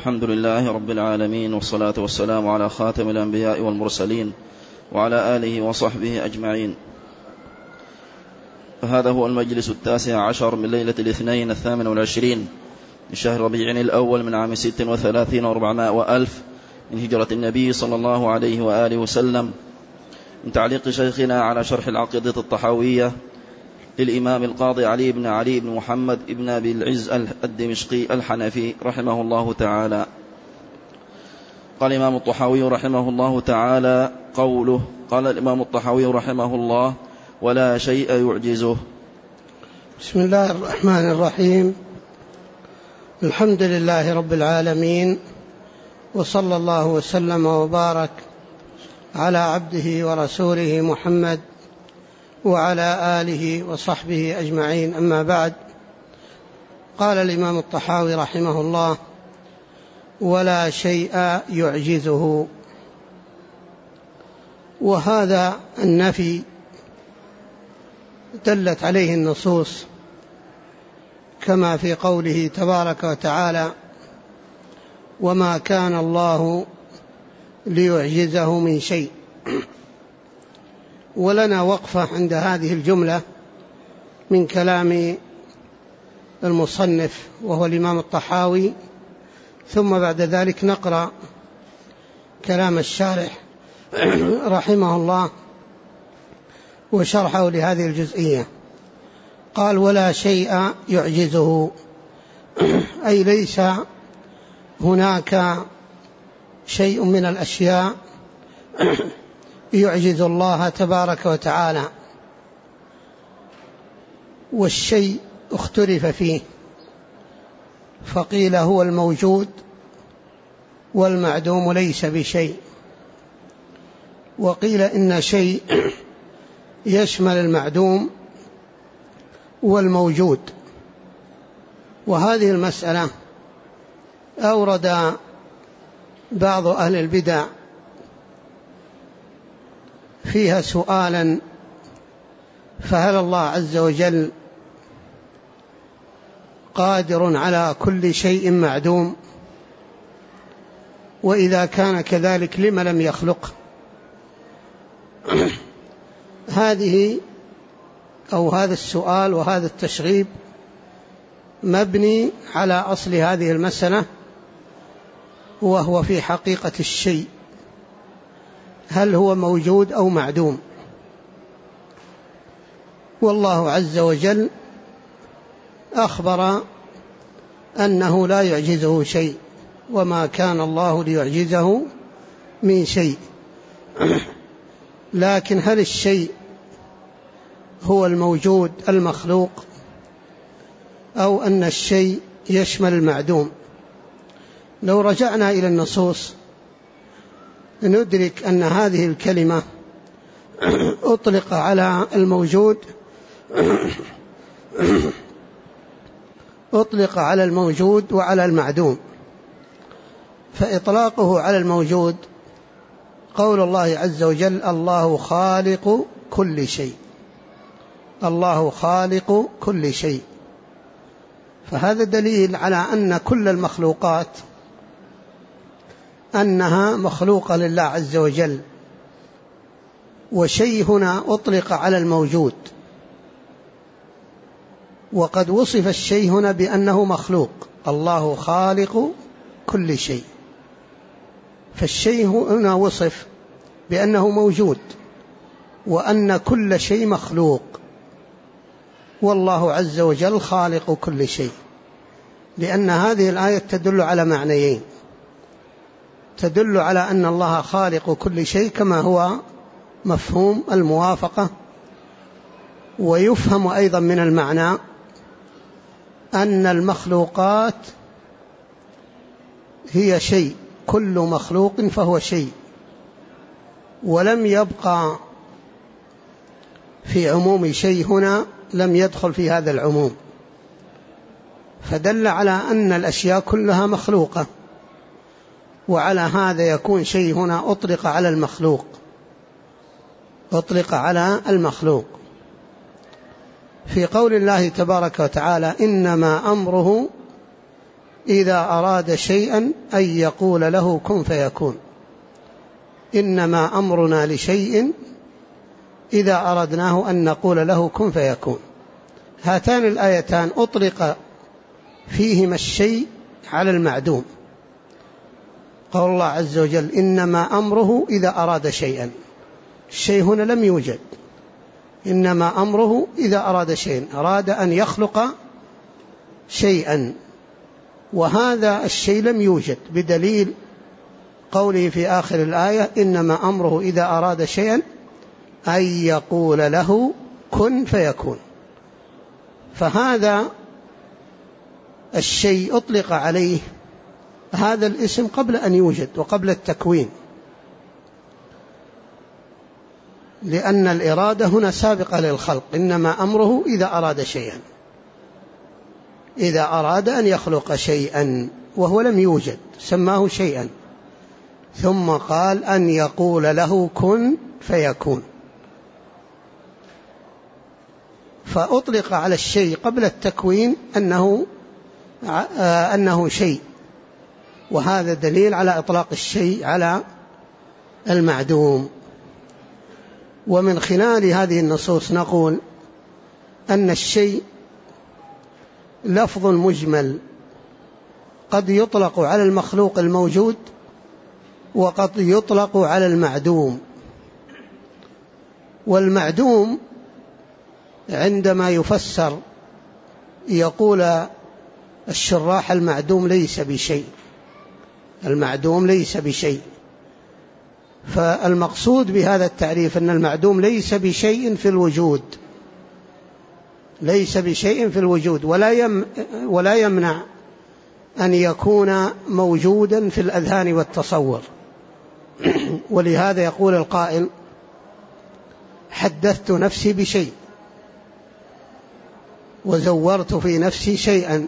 الحمد لله رب العالمين، والصلاة والسلام على خاتم الأنبياء والمرسلين وعلى آله وصحبه أجمعين. فهذا هو المجلس 19 من ليلة الاثنين 28 من شهر ربيع الأول من عام 36 و400 من هجرة النبي صلى الله عليه وآله وسلم، من تعليق شيخنا على شرح العقيدة الطحاوية للإمام القاضي علي بن محمد بن أبي العز الدمشقي الحنفي رحمه الله تعالى. قال الإمام الطحاوي رحمه الله تعالى: قوله. قال الإمام الطحاوي رحمه الله: ولا شيء يعجزه. بسم الله الرحمن الرحيم. الحمد لله رب العالمين، وصلى الله وسلم وبارك على عبده ورسوله محمد وعلى آله وصحبه أجمعين، أما بعد. قال الإمام الطحاوي رحمه الله: ولا شيء يعجزه. وهذا النفي دلت عليه النصوص، كما في قوله تبارك وتعالى: وما كان الله ليعجزه من شيء. ولنا وقفة عند هذه الجملة من كلام المصنف وهو الإمام الطحاوي، ثم بعد ذلك نقرأ كلام الشارح رحمه الله وشرحه لهذه الجزئية. قال: ولا شيء يعجزه، أي ليس هناك شيء من الأشياء يعجز الله تبارك وتعالى. والشيء اختلف فيه، فقيل هو الموجود والمعدوم ليس بشيء، وقيل إن شيء يشمل المعدوم والموجود. وهذه المسألة أورد بعض أهل البدع فيها سؤالا: فهل الله عز وجل قادر على كل شيء معدوم؟ وإذا كان كذلك لم لم يخلقه؟ هذا السؤال وهذا التشغيب مبني على أصل هذه المسألة، وهو في حقيقة الشيء، هل هو موجود أو معدوم؟ والله عز وجل أخبر أنه لا يعجزه شيء، وما كان الله ليعجزه من شيء. لكن هل الشيء هو الموجود المخلوق، أو أن الشيء يشمل المعدوم؟ لو رجعنا إلى النصوص ندرك أن هذه الكلمة أطلق على الموجود وعلى المعدوم. فإطلاقه على الموجود قول الله عز وجل: الله خالق كل شيء. الله خالق كل شيء. فهذا دليل على أن كل المخلوقات أنها مخلوقة لله عز وجل. وشيء هنا أطلق على الموجود، وقد وصف الشيء هنا بأنه مخلوق. الله خالق كل شيء، فالشيء هنا وصف بأنه موجود، وأن كل شيء مخلوق، والله عز وجل خالق كل شيء. لأن هذه الآية تدل على معنيين: تدل على أن الله خالق كل شيء كما هو مفهوم الموافقة، ويفهم أيضا من المعنى أن المخلوقات هي شيء، كل مخلوق فهو شيء، ولم يبقى في عموم شيء هنا لم يدخل في هذا العموم، فدل على أن الأشياء كلها مخلوقة. وعلى هذا يكون شيء هنا أطلق على المخلوق. في قول الله تبارك وتعالى: إنما أمره إذا أراد شيئا أن يقول له كن فيكون. إنما أمرنا لشيء إذا أردناه أن نقول له كن فيكون. هاتان الآيتان أطلق فيهما الشيء على المعدوم. قال الله عز وجل إنما أمره إذا أراد شيئا، الشيء هنا لم يوجد، إنما أمره إذا أراد شيئا، أراد أن يخلق شيئا، وهذا الشيء لم يوجد، بدليل قوله في آخر الآية إنما أمره إذا أراد شيئا أن يقول له كن فيكون. فهذا الشيء أطلق عليه هذا الاسم قبل أن يوجد وقبل التكوين، لأن الإرادة هنا سابقة للخلق. إنما أمره إذا أراد شيئا، إذا أراد أن يخلق شيئا وهو لم يوجد سماه شيئا، ثم قال أن يقول له كن فيكون. فأطلق على الشيء قبل التكوين أنه شيء، وهذا دليل على إطلاق الشيء على المعدوم. ومن خلال هذه النصوص نقول أن الشيء لفظ مجمل قد يطلق على المخلوق الموجود وقد يطلق على المعدوم. والمعدوم عندما يفسر يقول الشراح المعدوم ليس بشيء، المعدوم ليس بشيء. فالمقصود بهذا التعريف أن المعدوم ليس بشيء في الوجود، ليس بشيء في الوجود، ولا يمنع أن يكون موجودا في الأذهان والتصور. ولهذا يقول القائل حدثت نفسي بشيء وزورت في نفسي شيئا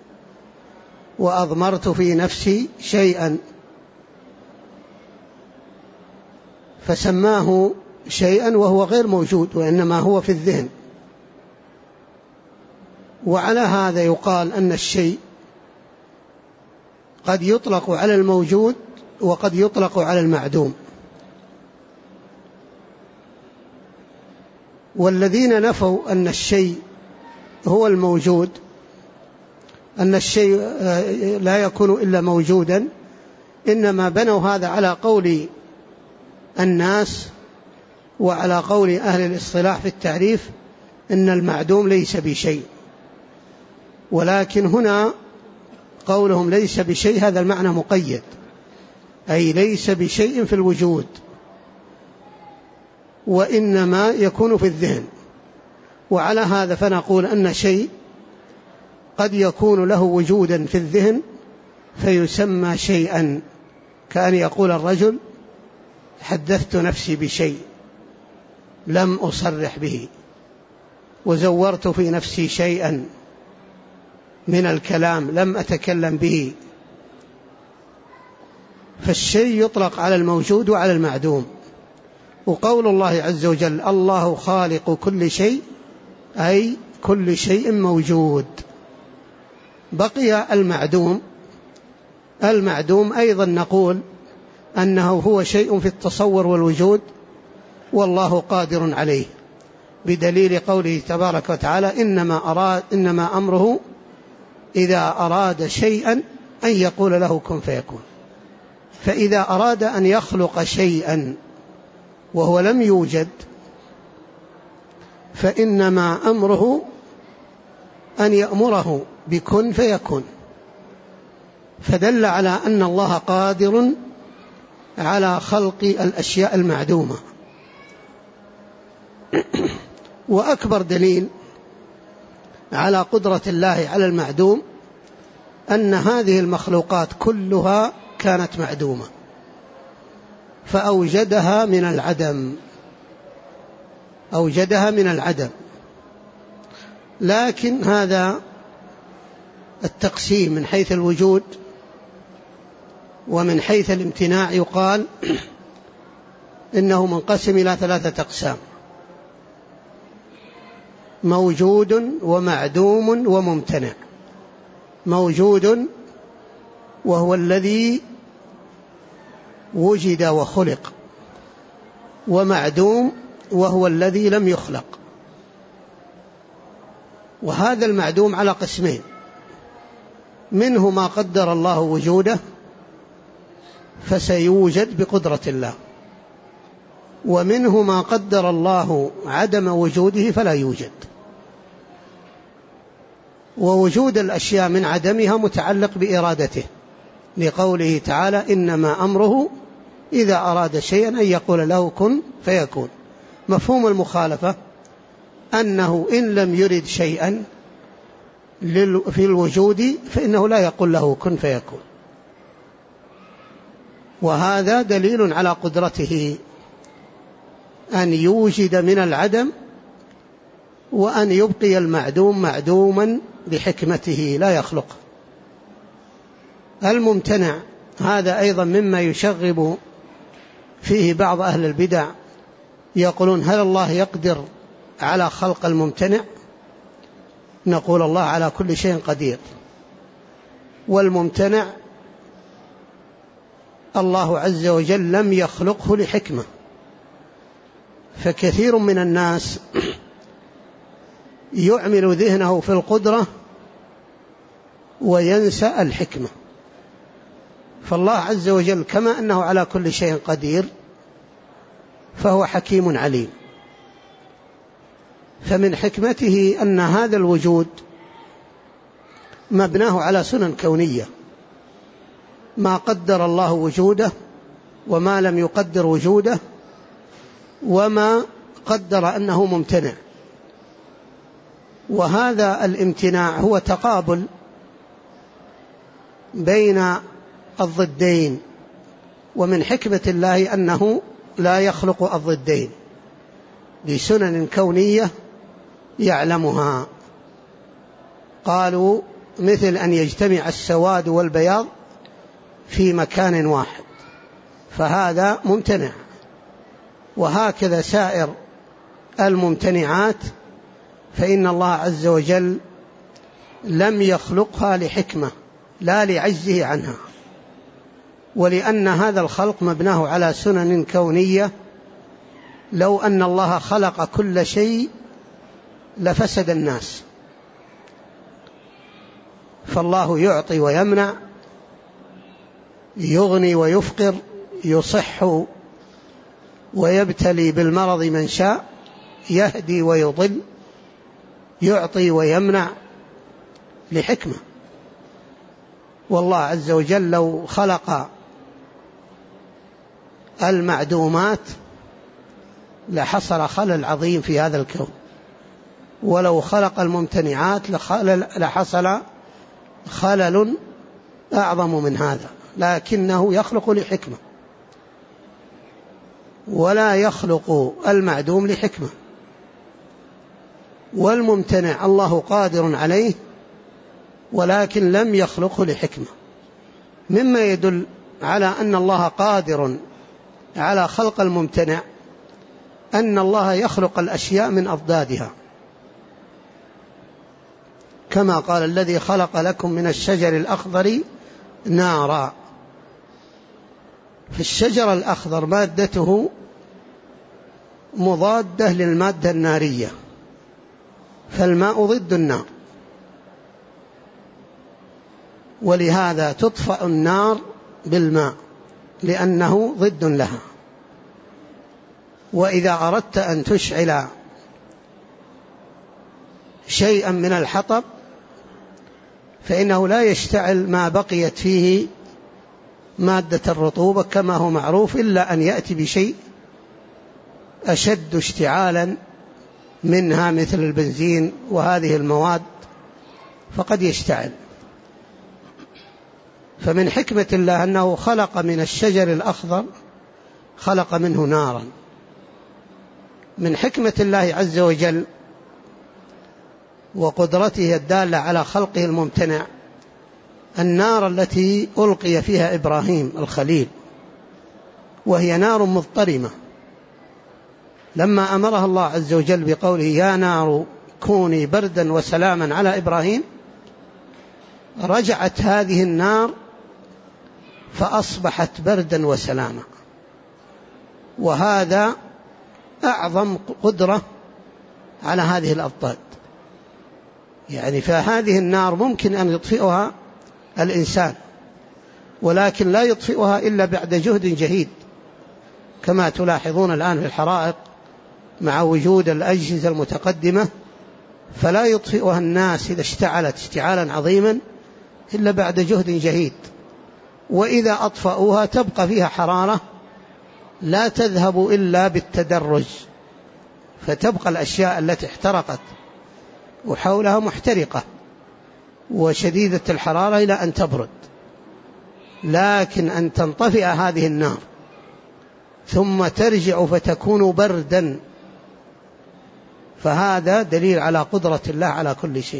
وأضمرت في نفسي شيئا، فسماه شيئا وهو غير موجود وإنما هو في الذهن. وعلى هذا يقال أن الشيء قد يطلق على الموجود وقد يطلق على المعدوم. والذين نفوا أن الشيء هو الموجود، أن الشيء لا يكون إلا موجودا، إنما بنوا هذا على قول الناس وعلى قول أهل الاصطلاح في التعريف إن المعدوم ليس بشيء. ولكن هنا قولهم ليس بشيء هذا المعنى مقيد، أي ليس بشيء في الوجود، وإنما يكون في الذهن. وعلى هذا فنقول أن شيء قد يكون له وجودا في الذهن فيسمى شيئا، كأن يقول الرجل حدثت نفسي بشيء لم أصرح به، وزورت في نفسي شيئا من الكلام لم أتكلم به. فالشيء يطلق على الموجود وعلى المعدوم. وقول الله عز وجل الله خالق كل شيء أي كل شيء موجود. بقي المعدوم. المعدوم أيضا نقول أنه هو شيء في التصور والوجود والله قادر عليه، بدليل قوله تبارك وتعالى إنما أمره إذا أراد شيئا أن يقول له كن فيكون. فإذا أراد أن يخلق شيئا وهو لم يوجد فإنما أمره أن يأمره بكن فيكون، فدل على أن الله قادر على خلق الأشياء المعدومة. وأكبر دليل على قدرة الله على المعدوم أن هذه المخلوقات كلها كانت معدومة فأوجدها من العدم، أوجدها من العدم. لكن هذا التقسيم من حيث الوجود ومن حيث الامتناع يقال إنه منقسم إلى 3 أقسام: موجود ومعدوم وممتنع. موجود وهو الذي وجد وخلق، ومعدوم وهو الذي لم يخلق. وهذا المعدوم على قسمين: منه ما قدر الله وجوده فسيوجد بقدرة الله، ومنه ما قدر الله عدم وجوده فلا يوجد. ووجود الأشياء من عدمها متعلق بإرادته، لقوله تعالى: إنما أمره إذا أراد شيئا أن يقول له كن فيكون. مفهوم المخالفة أنه إن لم يرد شيئا في الوجود فإنه لا يقول له كن فيكون. وهذا دليل على قدرته أن يوجد من العدم، وأن يبقي المعدوم معدوما بحكمته لا يخلق. الممتنع هذا أيضا مما يشغب فيه بعض أهل البدع، يقولون: هل الله يقدر على خلق الممتنع؟ نقول: الله على كل شيء قدير، والممتنع الله عز وجل لم يخلقه لحكمة. فكثير من الناس يعمل ذهنه في القدرة وينسى الحكمة. فالله عز وجل كما أنه على كل شيء قدير فهو حكيم عليم. فمن حكمته أن هذا الوجود مبناه على سنن كونية، ما قدر الله وجوده وما لم يقدر وجوده، وما قدر أنه ممتنع. وهذا الامتناع هو تقابل بين الضدين، ومن حكمة الله أنه لا يخلق الضدين بسنن كونية يعلمها. قالوا: مثل أن يجتمع السواد والبياض في مكان واحد، فهذا ممتنع. وهكذا سائر الممتنعات، فإن الله عز وجل لم يخلقها لحكمة لا لعجزه عنها، ولأن هذا الخلق مبناه على سنن كونية. لو أن الله خلق كل شيء لفسد الناس. فالله يعطي ويمنع، يغني ويفقر، يصح ويبتلي بالمرض من شاء، يهدي ويضل، يعطي ويمنع لحكمة. والله عز وجل لو خلق المعدومات لحصل خلل عظيم في هذا الكون، ولو خلق الممتنعات لحصل خلل أعظم من هذا، لكنه يخلق لحكمة، ولا يخلق المعدوم لحكمة. والممتنع الله قادر عليه ولكن لم يخلقه لحكمة. مما يدل على أن الله قادر على خلق الممتنع أن الله يخلق الأشياء من أضدادها، كما قال: الذي خلق لكم من الشجر الأخضر نارا. فالشجر الأخضر مادته مضادة للمادة النارية، فالماء ضد النار، ولهذا تطفأ النار بالماء لأنه ضد لها. وإذا أردت أن تشعل شيئا من الحطب فإنه لا يشتعل ما بقيت فيه مادة الرطوبة كما هو معروف، إلا أن يأتي بشيء أشد اشتعالا منها مثل البنزين وهذه المواد فقد يشتعل. فمن حكمة الله أنه خلق من الشجر الأخضر خلق منه نارا. من حكمة الله عز وجل وقدرته الدالة على خلقه الممتنع النار التي ألقي فيها إبراهيم الخليل، وهي نار مضطرمة، لما أمرها الله عز وجل بقوله: يا نار كوني بردا وسلاما على إبراهيم، رجعت هذه النار فأصبحت بردا وسلاما. وهذا أعظم قدرة على هذه الأضداد. يعني فهذه النار ممكن أن يطفئها الإنسان، ولكن لا يطفئها إلا بعد جهد جهيد، كما تلاحظون الآن في الحرائق مع وجود الأجهزة المتقدمة، فلا يطفئها الناس إذا اشتعلت اشتعالا عظيما إلا بعد جهد جهيد، وإذا أطفأوها تبقى فيها حرارة لا تذهب إلا بالتدرج، فتبقى الأشياء التي احترقت وحولها محترقة وشديدة الحرارة إلى أن تبرد. لكن أن تنطفئ هذه النار ثم ترجع فتكون بردا، فهذا دليل على قدرة الله على كل شيء.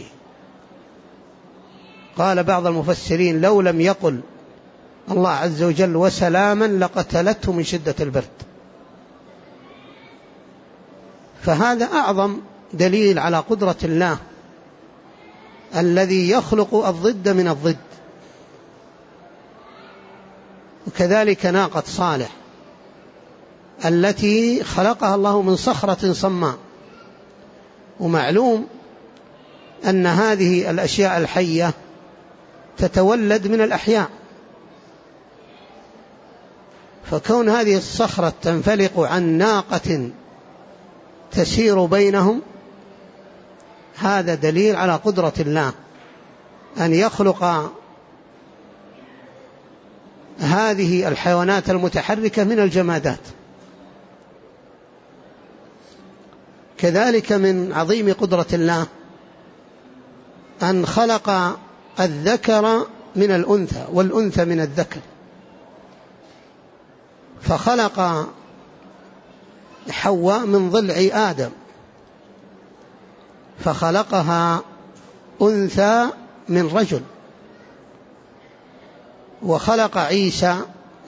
قال بعض المفسرين: لو لم يقل الله عز وجل وسلاما لقتلته من شدة البرد. فهذا أعظم دليل على قدرة الله الذي يخلق الضد من الضد. وكذلك ناقة صالح التي خلقها الله من صخرة صماء، ومعلوم أن هذه الأشياء الحية تتولد من الأحياء، فكون هذه الصخرة تنفلق عن ناقة تسير بينهم هذا دليل على قدرة الله أن يخلق هذه الحيوانات المتحركة من الجمادات. كذلك من عظيم قدرة الله أن خلق الذكر من الأنثى والأنثى من الذكر، فخلق حواء من ضلع آدم فخلقها أنثى من رجل، وخلق عيسى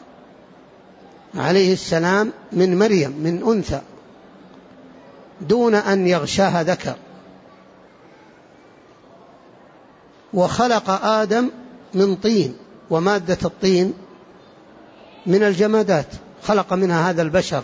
عليه السلام من مريم من أنثى دون أن يغشاها ذكر، وخلق آدم من طين، ومادة الطين من الجمادات خلق منها هذا البشر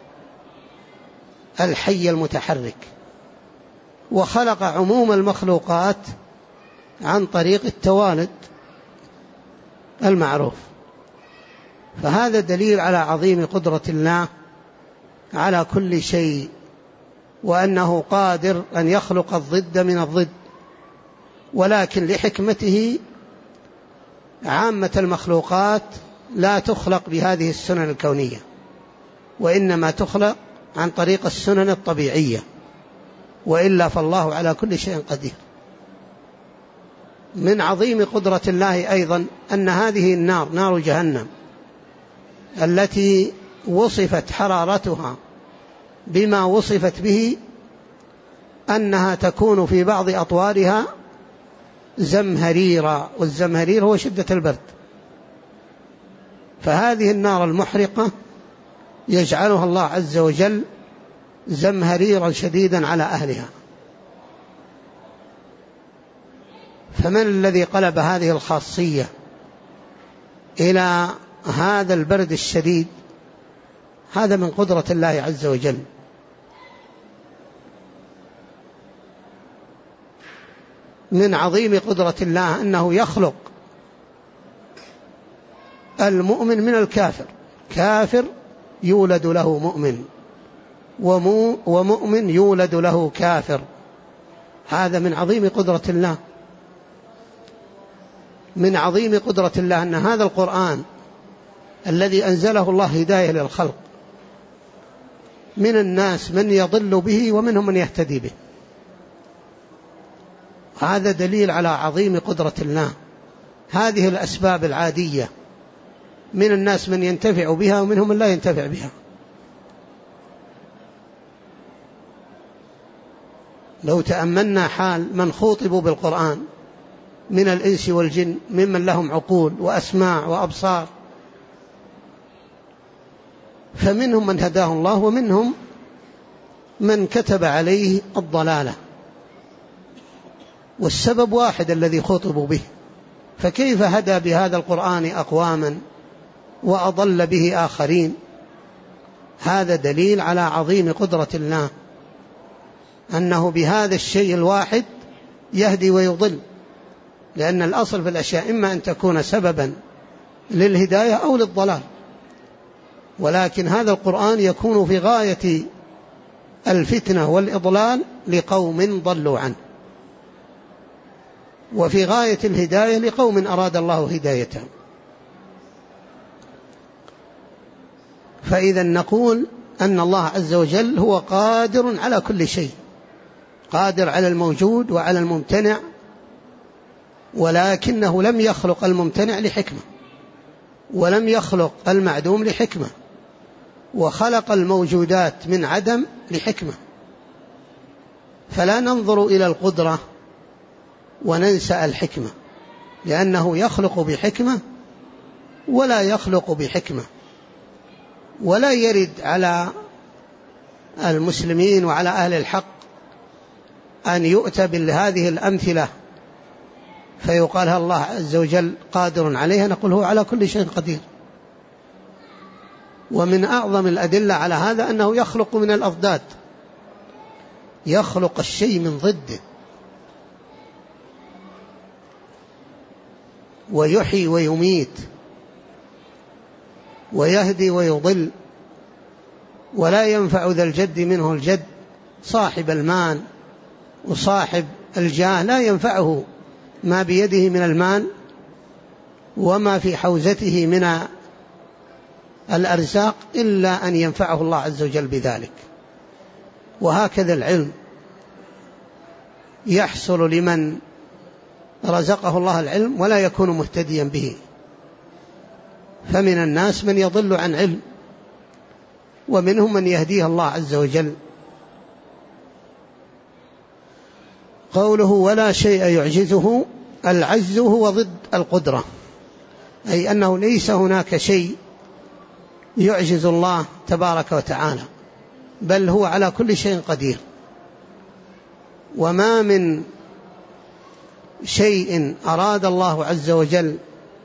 الحي المتحرك، وخلق عموم المخلوقات عن طريق التوالد المعروف. فهذا دليل على عظيم قدرة الله على كل شيء، وأنه قادر أن يخلق الضد من الضد، ولكن لحكمته عامة المخلوقات لا تخلق بهذه السنن الكونية، وإنما تخلق عن طريق السنن الطبيعية، وإلا فالله على كل شيء قدير. من عظيم قدرة الله أيضا أن هذه النار نار جهنم التي وصفت حرارتها بما وصفت به أنها تكون في بعض أطوارها زمهريرا، والزمهرير هو شدة البرد. فهذه النار المحرقة يجعلها الله عز وجل زمهريرا شديدا على أهلها. فمن الذي قلب هذه الخاصية إلى هذا البرد الشديد؟ هذا من قدرة الله عز وجل. من عظيم قدرة الله أنه يخلق المؤمن من الكافر، كافر يولد له مؤمن، ومؤمن يولد له كافر. هذا من عظيم قدرة الله. من عظيم قدرة الله أن هذا القرآن الذي أنزله الله هداية للخلق، من الناس من يضل به ومنهم من يهتدي به. هذا دليل على عظيم قدرة الله. هذه الأسباب العادية من الناس من ينتفع بها ومنهم من لا ينتفع بها. لو تأملنا حال من خوطبوا بالقرآن من الإنس والجن ممن لهم عقول وأسماع وأبصار، فمنهم من هداه الله ومنهم من كتب عليه الضلالة، والسبب واحد الذي خطبوا به. فكيف هدى بهذا القرآن أقواما وأضل به آخرين. هذا دليل على عظيم قدرة الله، أنه بهذا الشيء الواحد يهدي ويضل، لأن الأصل في الأشياء إما أن تكون سببا للهداية أو للضلال، ولكن هذا القرآن يكون في غاية الفتنة والإضلال لقوم ضلوا عنه، وفي غاية الهداية لقوم أراد الله هدايتهم. فإذا نقول أن الله عز وجل هو قادر على كل شيء، قادر على الموجود وعلى الممتنع، ولكنه لم يخلق الممتنع لحكمة، ولم يخلق المعدوم لحكمة، وخلق الموجودات من عدم لحكمة. فلا ننظر إلى القدرة وننسى الحكمة، لأنه يخلق بحكمة ولا يخلق بحكمة. ولا يرد على المسلمين وعلى أهل الحق أن يؤتى بهذه الأمثلة فيقال الله عز وجل قادر عليها، نقول هو على كل شيء قدير. ومن أعظم الأدلة على هذا أنه يخلق من الأضداد، يخلق الشيء من ضده، ويحيي ويميت، ويهدي ويضل، ولا ينفع ذا الجد منه الجد. صاحب المال وصاحب الجاه لا ينفعه ما بيده من المال وما في حوزته من الأرزاق إلا أن ينفعه الله عز وجل بذلك. وهكذا العلم يحصل لمن رزقه الله العلم ولا يكون مهتديا به، فمن الناس من يضل عن علم، ومنهم من يهديه الله عز وجل. قوله ولا شيء يعجزه، العجز هو ضد القدرة، أي أنه ليس هناك شيء يعجز الله تبارك وتعالى، بل هو على كل شيء قدير. وما من شيء أراد الله عز وجل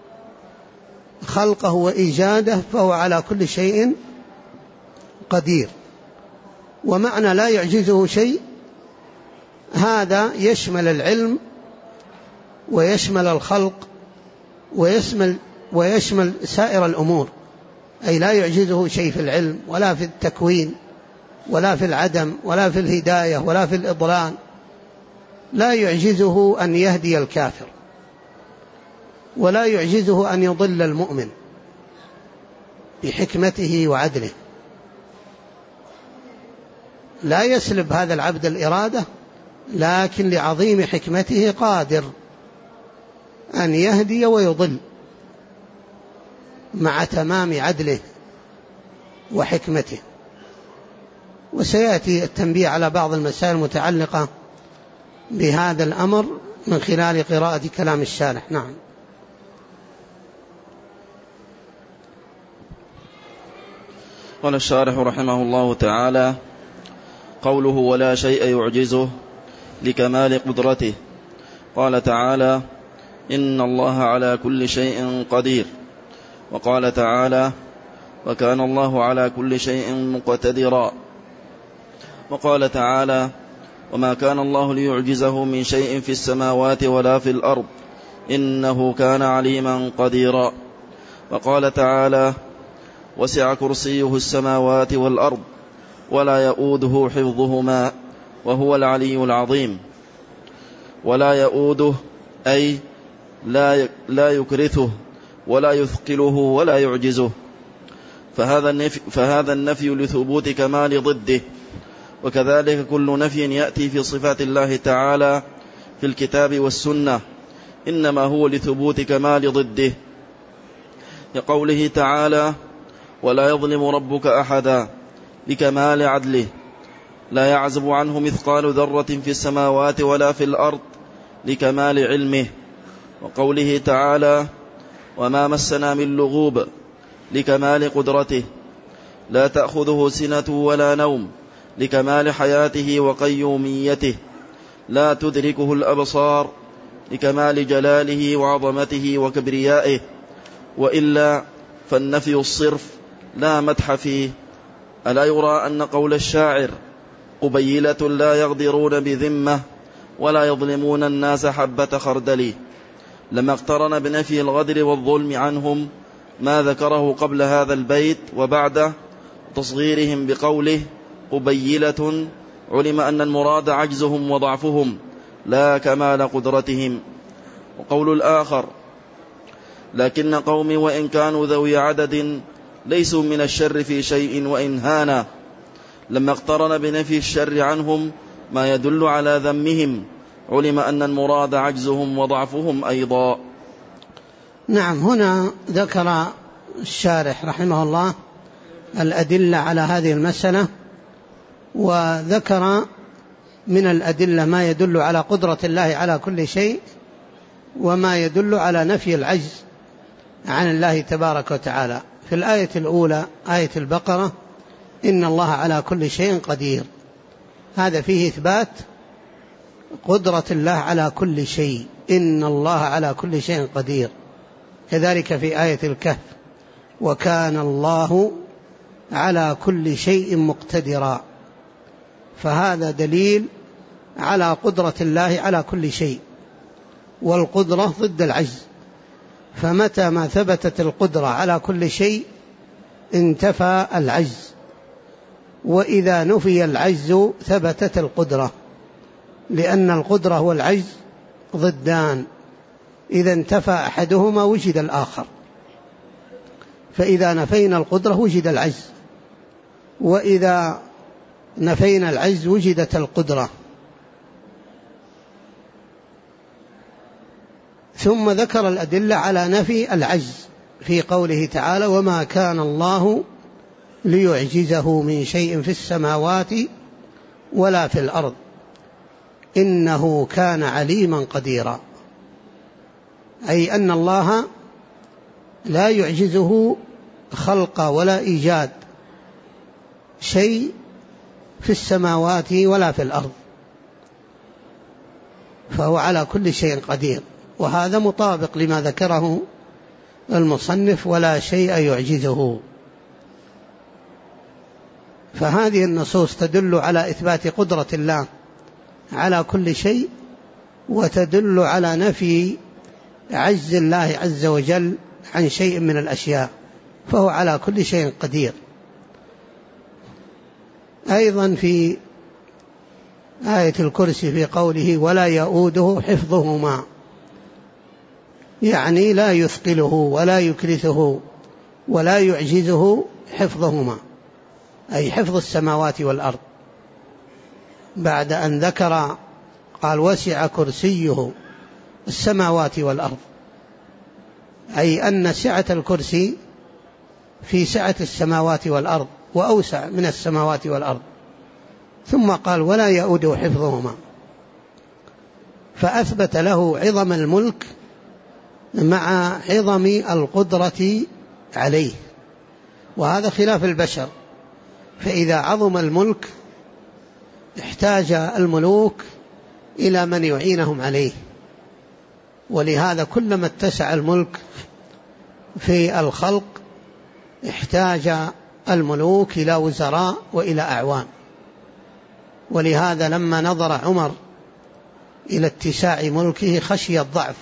خلقه وإيجاده فهو على كل شيء قدير. ومعنى لا يعجزه شيء هذا يشمل العلم ويشمل الخلق ويشمل سائر الأمور، أي لا يعجزه شيء في العلم ولا في التكوين ولا في العدم ولا في الهداية ولا في الإضلال. لا يعجزه أن يهدي الكافر، ولا يعجزه أن يضل المؤمن بحكمته وعدله. لا يسلب هذا العبد الإرادة، لكن لعظيم حكمته قادر أن يهدي ويضل مع تمام عدله وحكمته. وسيأتي التنبيه على بعض المسائل المتعلقة بهذا الأمر من خلال قراءة كلام الشارح. نعم. قال الشارح رحمه الله تعالى: قوله ولا شيء يعجزه لكمال قدرته. قال تعالى: إن الله على كل شيء قدير. وقال تعالى: وكان الله على كل شيء مقتدرا. وقال تعالى: وما كان الله ليعجزه من شيء في السماوات ولا في الأرض إنه كان عليما قديرا. وقال تعالى: وسع كرسيه السماوات والأرض ولا يؤوده حفظهما وهو العلي العظيم. ولا يؤوده أي لا يكرثه ولا يثقله ولا يعجزه، فهذا النفي لثبوت كمال ضده. وكذلك كل نفي يأتي في صفات الله تعالى في الكتاب والسنة إنما هو لثبوت كمال ضده، كقوله تعالى: ولا يظلم ربك أحدا، لكمال عدله، لا يعزب عنه مثقال ذرة في السماوات ولا في الأرض، لكمال علمه. وقوله تعالى: وما مسنا من لغوب، لكمال قدرته، لا تأخذه سنة ولا نوم، لكمال حياته وقيوميته، لا تدركه الأبصار، لكمال جلاله وعظمته وكبريائه، وإلا فالنفي الصرف لا مدح فيه. ألا يرى أن قول الشاعر قبيلة لا يغدرون بذمة ولا يظلمون الناس حبة خردل لما اقترن بنفي الغدر والظلم عنهم ما ذكره قبل هذا البيت وبعده تصغيرهم بقوله قبيلة، علم أن المراد عجزهم وضعفهم لا كمال قدرتهم. وقول الآخر لكن قومي وإن كانوا ذوي عدد ليسوا من الشر في شيء وإن هانا لما اقترن بنفي الشر عنهم ما يدل على ذمهم علم أن المراد عجزهم وضعفهم أيضا. نعم، هنا ذكر الشارح رحمه الله الأدلة على هذه المسألة، وذكر من الأدلة ما يدل على قدرة الله على كل شيء وما يدل على نفي العجز عن الله تبارك وتعالى. في الآية الأولى آية البقرة إن الله على كل شيء قدير، هذا فيه إثبات قدرة الله على كل شيء، إن الله على كل شيء قدير. كذلك في آية الكهف وكان الله على كل شيء مقتدرا، فهذا دليل على قدرة الله على كل شيء، والقدرة ضد العجز، فمتى ما ثبتت القدرة على كل شيء انتفى العجز، وإذا نفي العجز ثبتت القدرة، لأن القدرة والعجز ضدان، إذا انتفى أحدهما وجد الآخر، فإذا نفينا القدرة وجد العجز، وإذا نفينا العجز وجدت القدرة. ثم ذكر الأدلة على نفي العجز في قوله تعالى وما كان الله ليعجزه من شيء في السماوات ولا في الأرض إنه كان عليما قديرا، أي أن الله لا يعجزه خلق ولا إيجاد شيء في السماوات ولا في الأرض، فهو على كل شيء قدير. وهذا مطابق لما ذكره المصنف ولا شيء يعجزه. فهذه النصوص تدل على إثبات قدرة الله على كل شيء، وتدل على نفي عجز الله عز وجل عن شيء من الأشياء، فهو على كل شيء قدير. أيضا في آية الكرسي في قوله ولا يؤوده حفظهما، يعني لا يثقله ولا يكلثه ولا يعجزه حفظهما، أي حفظ السماوات والأرض، بعد أن ذكر قال وسع كرسيه السماوات والأرض، أي أن سعة الكرسي في سعة السماوات والأرض وأوسع من السماوات والأرض. ثم قال ولا يؤوده حفظهما، فأثبت له عظم الملك مع عظم القدرة عليه، وهذا خلاف البشر، فإذا عظم الملك احتاج الملوك إلى من يعينهم عليه، ولهذا كلما اتسع الملك في الخلق احتاج الملوك إلى وزراء وإلى أعوان. ولهذا لما نظر عمر إلى اتساع ملكه خشي الضعف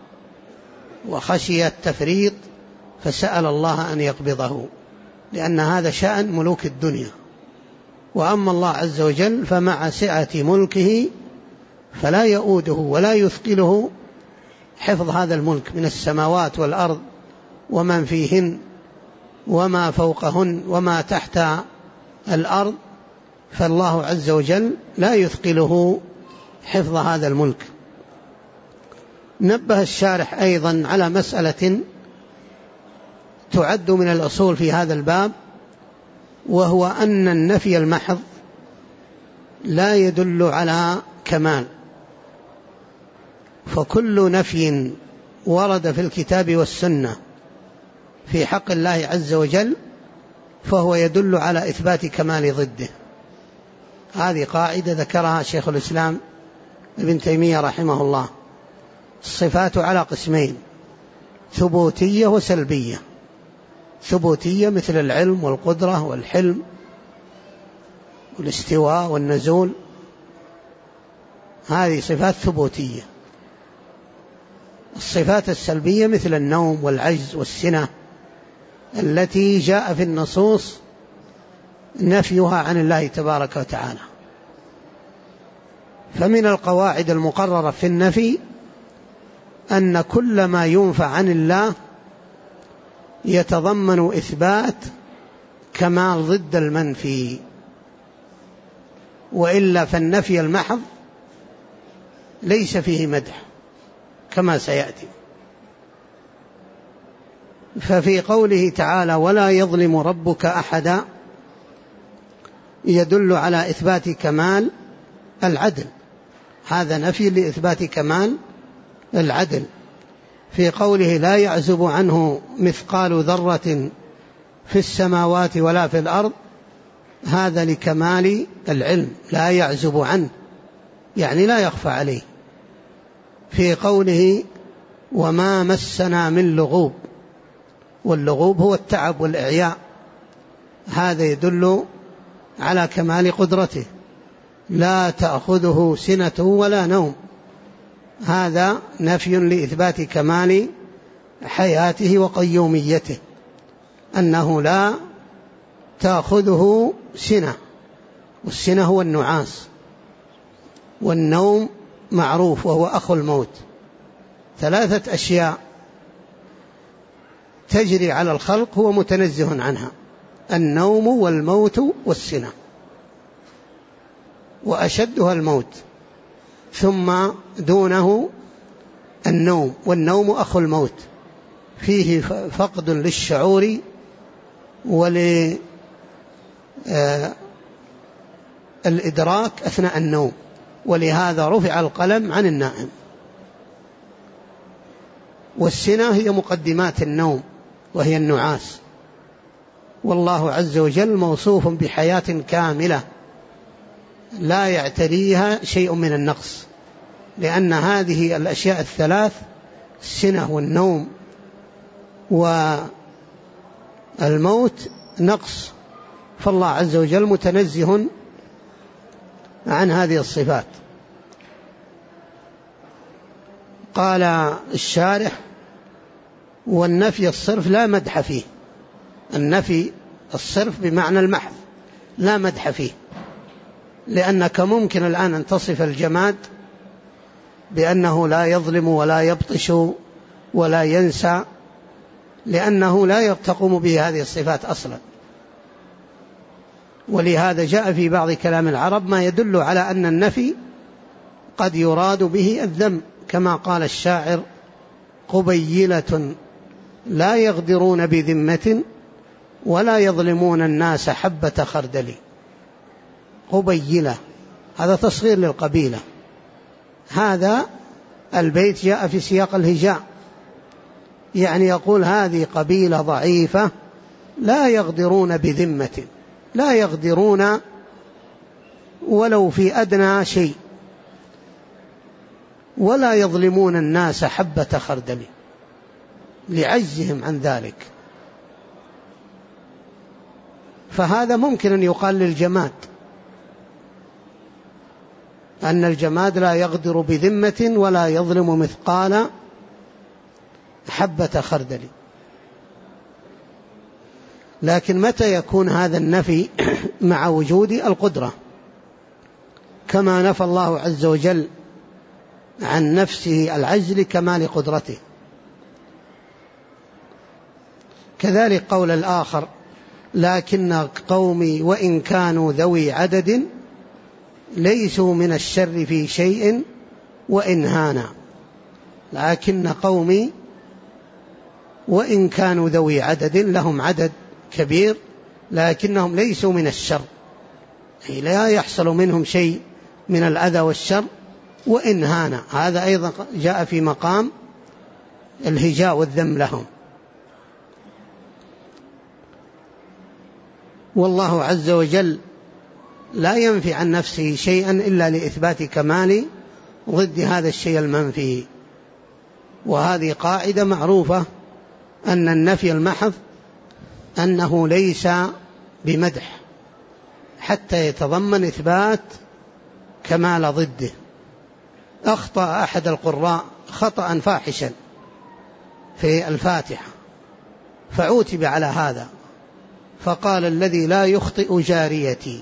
وخشي التفريط، فسأل الله أن يقبضه، لأن هذا شأن ملوك الدنيا. وأما الله عز وجل فمع سعة ملكه فلا يؤوده ولا يثقله حفظ هذا الملك من السماوات والأرض ومن فيهن وما فوقهن وما تحت الأرض، فالله عز وجل لا يثقله حفظ هذا الملك. نبه الشارح أيضا على مسألة تعد من الأصول في هذا الباب، وهو أن النفي المحض لا يدل على كمال، فكل نفي ورد في الكتاب والسنة في حق الله عز وجل فهو يدل على إثبات كمال ضده. هذه قاعدة ذكرها شيخ الإسلام ابن تيمية رحمه الله. الصفات على قسمين، ثبوتية وسلبية، ثبوتية مثل العلم والقدرة والحلم والاستواء والنزول، هذه صفات ثبوتية. الصفات السلبية مثل النوم والعجز والسنة التي جاء في النصوص نفيها عن الله تبارك وتعالى. فمن القواعد المقررة في النفي أن كل ما ينفى عن الله يتضمن إثبات كمال ضد المنفي، وإلا فالنفي المحض ليس فيه مدح كما سيأتي. ففي قوله تعالى ولا يظلم ربك أحدا يدل على إثبات كمال العدل، هذا نفي لإثبات كمال العدل. في قوله لا يعزب عنه مثقال ذرة في السماوات ولا في الأرض، هذا لكمال العلم، لا يعزب عنه يعني لا يخفى عليه. في قوله وما مسنا من لغوب، واللغوب هو التعب والإعياء، هذا يدل على كمال قدرته، لا تأخذه سنة ولا نوم، هذا نفي لإثبات كمال حياته وقيوميته، أنه لا تأخذه سنة، والسنة هو النعاس، والنوم معروف وهو أخو الموت. ثلاثة أشياء تجري على الخلق هو متنزه عنها: النوم والموت والسنة، وأشدها الموت، ثم دونه النوم، والنوم أخو الموت، فيه فقد للشعور وللإدراك أثناء النوم، ولهذا رفع القلم عن النائم. والسنة هي مقدمات النوم وهي النعاس. والله عز وجل موصوف بحياة كاملة لا يعتريها شيء من النقص، لأن هذه الأشياء الثلاث السنة والنوم والموت نقص، فالله عز وجل متنزه عن هذه الصفات. قال الشارح والنفي الصرف لا مدح فيه، النفي الصرف بمعنى المحض لا مدح فيه، لأنك ممكن الآن أن تصف الجماد بأنه لا يظلم ولا يبطش ولا ينسى، لأنه لا تقوم به هذه الصفات أصلا. ولهذا جاء في بعض كلام العرب ما يدل على أن النفي قد يراد به الذم، كما قال الشاعر قبيلة لا يغدرون بذمة ولا يظلمون الناس حبة خردل. قبيلة هذا تصغير للقبيلة، هذا البيت جاء في سياق الهجاء، يعني يقول هذه قبيلة ضعيفة لا يغدرون بذمة، لا يغدرون ولو في أدنى شيء، ولا يظلمون الناس حبة خردل لعجزهم عن ذلك. فهذا ممكن أن يقال للجماد، أن الجماد لا يغدر بذمة ولا يظلم مثقال حبة خردل. لكن متى يكون هذا النفي؟ مع وجود القدرة، كما نفى الله عز وجل عن نفسه العجز لكمال قدرته. كذلك قول الآخر لكن قومي وإن كانوا ذوي عدد ليسوا من الشر في شيء وإن هانا. لكن قومي وإن كانوا ذوي عدد، لهم عدد كبير لكنهم ليسوا من الشر، أي لا يحصل منهم شيء من الأذى والشر، وإن هانا، هذا أيضا جاء في مقام الهجاء والذم لهم. والله عز وجل لا ينفي عن نفسه شيئا إلا لإثبات كمال ضد هذا الشيء المنفي. وهذه قاعدة معروفة أن النفي المحض أنه ليس بمدح حتى يتضمن إثبات كمال ضده. أخطأ أحد القراء خطأ فاحشا في الفاتحة فعوتب على هذا، فقال الذي لا يخطئ جاريتي،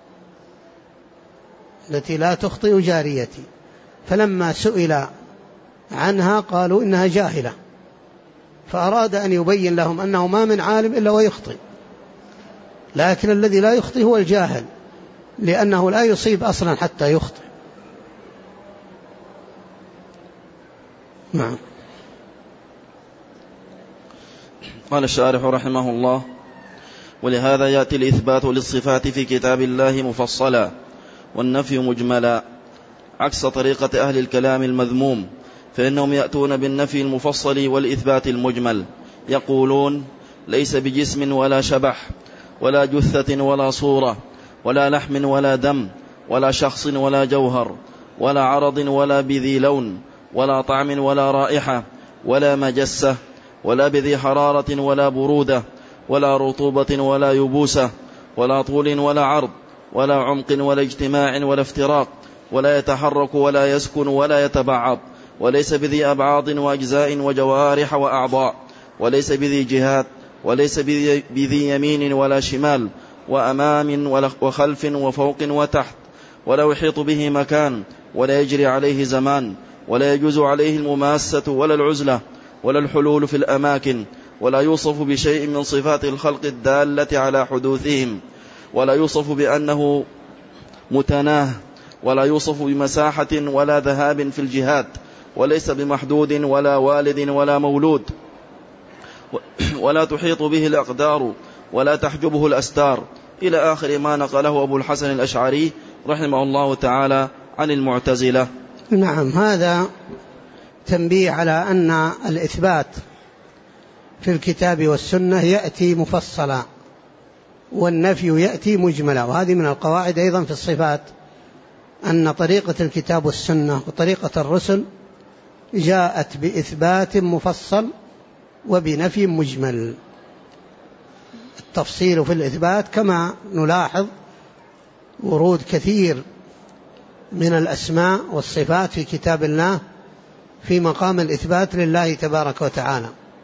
التي لا تخطئ جاريتي. فلما سئل عنها قالوا إنها جاهلة، فأراد أن يبين لهم أنه ما من عالم إلا ويخطئ، لكن الذي لا يخطئ هو الجاهل، لأنه لا يصيب أصلا حتى يخطئ. نعم. قال الشارح رحمه الله: ولهذا يأتي الإثبات للصفات في كتاب الله مفصلا والنفي مجملا، عكس طريقة أهل الكلام المذموم، فإنهم يأتون بالنفي المفصل والإثبات المجمل، يقولون: ليس بجسم ولا شبح ولا جثة ولا صورة ولا لحم ولا دم ولا شخص ولا جوهر ولا عرض ولا بذي لون ولا طعم ولا رائحة ولا مجسة ولا بذي حرارة ولا برودة ولا رطوبة ولا يبوسة ولا طول ولا عرض ولا عمق ولا اجتماع ولا افتراق ولا يتحرك ولا يسكن ولا يتبعض، وليس بذي أبعاض وأجزاء وجوارح وأعضاء، وليس بذي جهات، وليس بذي يمين ولا شمال وأمام وخلف وفوق وتحت، ولا يحيط به مكان ولا يجري عليه زمان، ولا يجوز عليه المماسة ولا العزلة ولا الحلول في الأماكن، ولا يوصف بشيء من صفات الخلق الدالة على حدوثهم، ولا يوصف بأنه متناه، ولا يوصف بمساحة ولا ذهاب في الجهات، وليس بمحدود ولا والد ولا مولود، ولا تحيط به الأقدار ولا تحجبه الأستار، إلى آخر ما نقله أبو الحسن الأشعري رحمه الله تعالى عن المعتزلة. نعم. هذا تنبيه على أن الإثبات في الكتاب والسنة يأتي مفصلا والنفي يأتي مجملا، وهذه من القواعد أيضا في الصفات، أن طريقة الكتاب والسنة وطريقة الرسل جاءت بإثبات مفصل وبنفي مجمل. التفصيل في الإثبات كما نلاحظ ورود كثير من الأسماء والصفات في كتاب الله في مقام الإثبات لله تبارك وتعالى.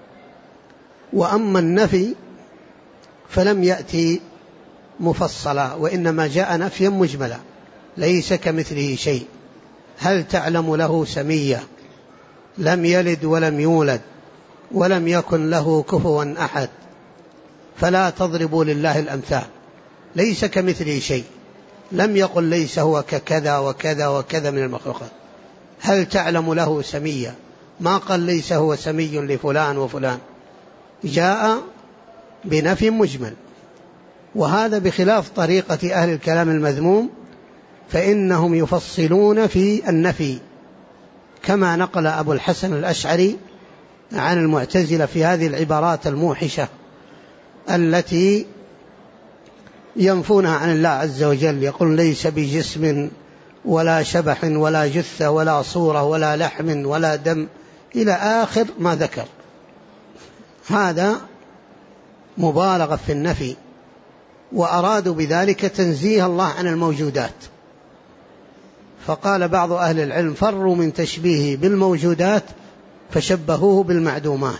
وأما النفي فلم يأتي مفصلا، وإنما جاء نفيا مجملا: ليس كمثله شيء، هل تعلم له سمية، لم يلد ولم يولد ولم يكن له كفوا أحد، فلا تضربوا لله الأمثال. ليس كمثله شيء، لم يقل ليس هو ككذا وكذا وكذا من المخلوقات. هل تعلم له سمية، ما قال ليس هو سمي لفلان وفلان، جاء بنفي مجمل. وهذا بخلاف طريقة أهل الكلام المذموم، فإنهم يفصلون في النفي، كما نقل أبو الحسن الأشعري عن المعتزلة في هذه العبارات الموحشة التي ينفونها عن الله عز وجل، يقول: ليس بجسم ولا شبح ولا جثة ولا صورة ولا لحم ولا دم، إلى آخر ما ذكر. هذا مبالغة في النفي، وأرادوا بذلك تنزيه الله عن الموجودات. فقال بعض أهل العلم: فروا من تشبيهه بالموجودات فشبهوه بالمعدومات.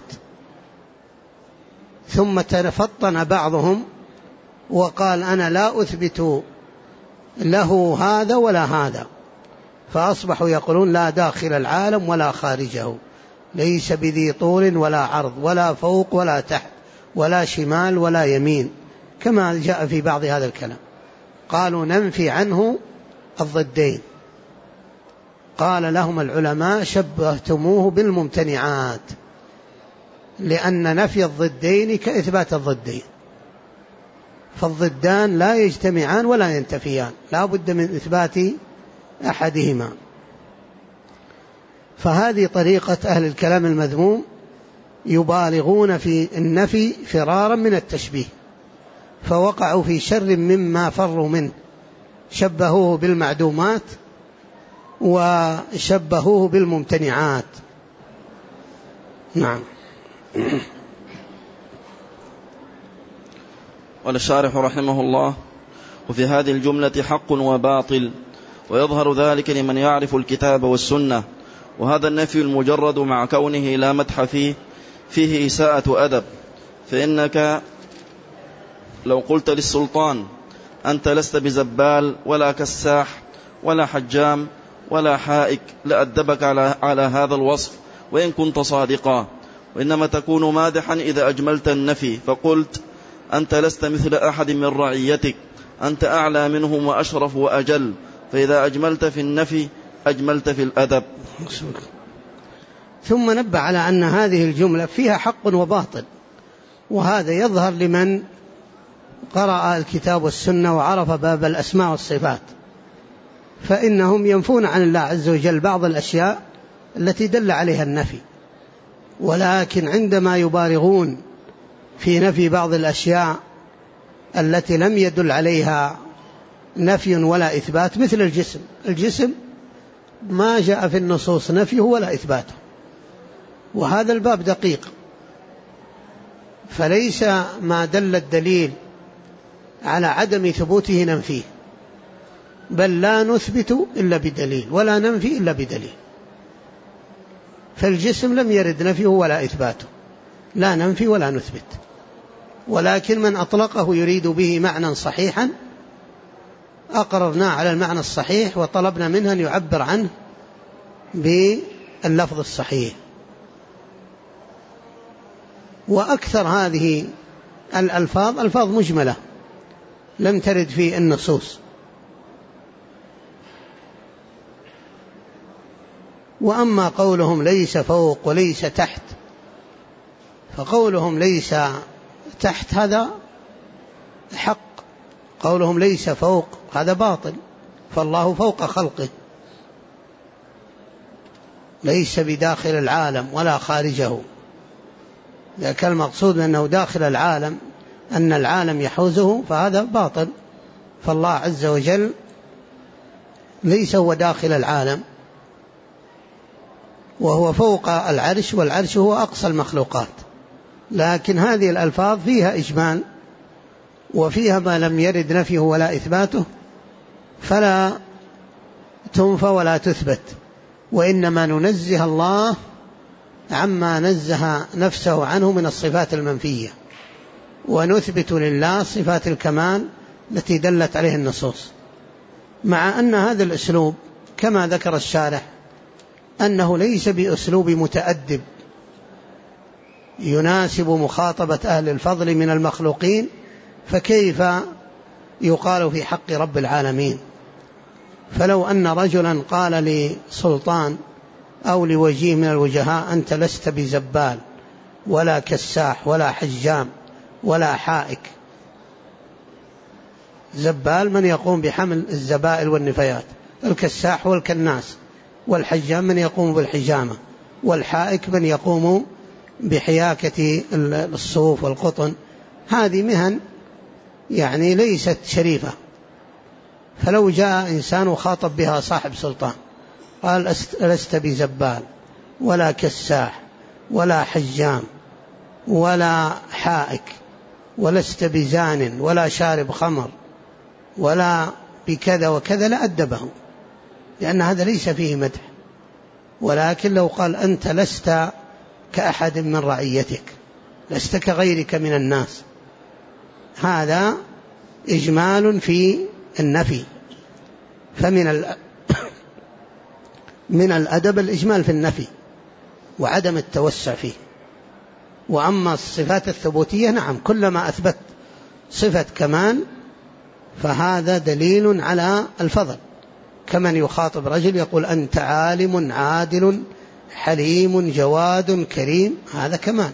ثم تفطن بعضهم وقال: أنا لا أثبت له هذا ولا هذا، فأصبحوا يقولون: لا داخل العالم ولا خارجه، ليس بذي طول ولا عرض ولا فوق ولا تحت ولا شمال ولا يمين، كما جاء في بعض هذا الكلام. قالوا: ننفي عنه الضدين. قال لهم العلماء: شبهتموه بالممتنعات، لأن نفي الضدين كإثبات الضدين، فالضدان لا يجتمعان ولا ينتفيان، لا بد من إثبات أحدهما. فهذه طريقة أهل الكلام المذموم، يبالغون في النفي فرارا من التشبيه، فوقعوا في شر مما فروا منه، شبهوه بالمعدومات وشبهوه بالممتنعات. نعم. قال الشارح رحمه الله: وفي هذه الجملة حق وباطل، ويظهر ذلك لمن يعرف الكتاب والسنة. وهذا النفي المجرد مع كونه لا مدح فيه إساءة أدب، فإنك لو قلت للسلطان: أنت لست بزبال ولا كساح ولا حجام ولا حائك، لأدبك على هذا الوصف وإن كنت صادقا، وإنما تكون مادحا إذا أجملت النفي، فقلت: أنت لست مثل أحد من رعيتك، أنت أعلى منهم وأشرف وأجل. فإذا أجملت في النفي أجملت في الأدب. ثم نبه على أن هذه الجملة فيها حق وباطل، وهذا يظهر لمن قرأ الكتاب والسنة وعرف باب الأسماء والصفات، فإنهم ينفون عن الله عز وجل بعض الأشياء التي دل عليها النفي، ولكن عندما يبالغون في نفي بعض الأشياء التي لم يدل عليها نفي ولا إثبات، مثل الجسم ما جاء في النصوص نفيه ولا إثباته، وهذا الباب دقيق، فليس ما دل الدليل على عدم ثبوته ننفيه، بل لا نثبت إلا بدليل ولا ننفي إلا بدليل. فالجسم لم يرد نفيه ولا إثباته، لا ننفي ولا نثبت، ولكن من أطلقه يريد به معنى صحيحا أقررنا على المعنى الصحيح وطلبنا منه أن يعبر عنه باللفظ الصحيح. وأكثر هذه الألفاظ ألفاظ مجملة لم ترد في النصوص. وأما قولهم ليس فوق وليس تحت، فقولهم ليس تحت هذا حق، قولهم ليس فوق هذا باطل، فالله فوق خلقه، ليس بداخل العالم ولا خارجه، إذا كان المقصود أنه داخل العالم أن العالم يحوزه فهذا باطل، فالله عز وجل ليس هو داخل العالم، وهو فوق العرش، والعرش هو أقصى المخلوقات. لكن هذه الألفاظ فيها إجمال وفيها ما لم يرد نفيه ولا إثباته، فلا تنفى ولا تثبت، وإنما ننزه الله عما نزه نفسه عنه من الصفات المنفية، ونثبت لله صفات الكمال التي دلت عليه النصوص. مع أن هذا الأسلوب كما ذكر الشارح أنه ليس بأسلوب متأدب يناسب مخاطبة أهل الفضل من المخلوقين، فكيف يقال في حق رب العالمين؟ فلو أن رجلا قال لسلطان أو لوجيه من الوجهاء: أنت لست بزبال ولا كساح ولا حجام ولا حائك. زبال من يقوم بحمل الزبائل والنفايات، الكساح والكناس، والحجام من يقوم بالحجامة، والحائك من يقوم بحياكة الصوف والقطن. هذه مهن يعني ليست شريفة، فلو جاء إنسان وخاطب بها صاحب سلطان قال: لست بزبال ولا كساح ولا حجام ولا حائك، ولست بزان ولا شارب خمر ولا بكذا وكذا، لأدبه، لأن هذا ليس فيه مدح. ولكن لو قال: أنت لست كأحد من رعيتك، لست كغيرك من الناس، هذا إجمال في النفي. فمن من الأدب الإجمال في النفي وعدم التوسع فيه. وأما الصفات الثبوتية نعم، كلما أثبت صفة كمال فهذا دليل على الفضل، كمن يخاطب رجل يقول: أنت عالم عادل حليم جواد كريم، هذا كمال.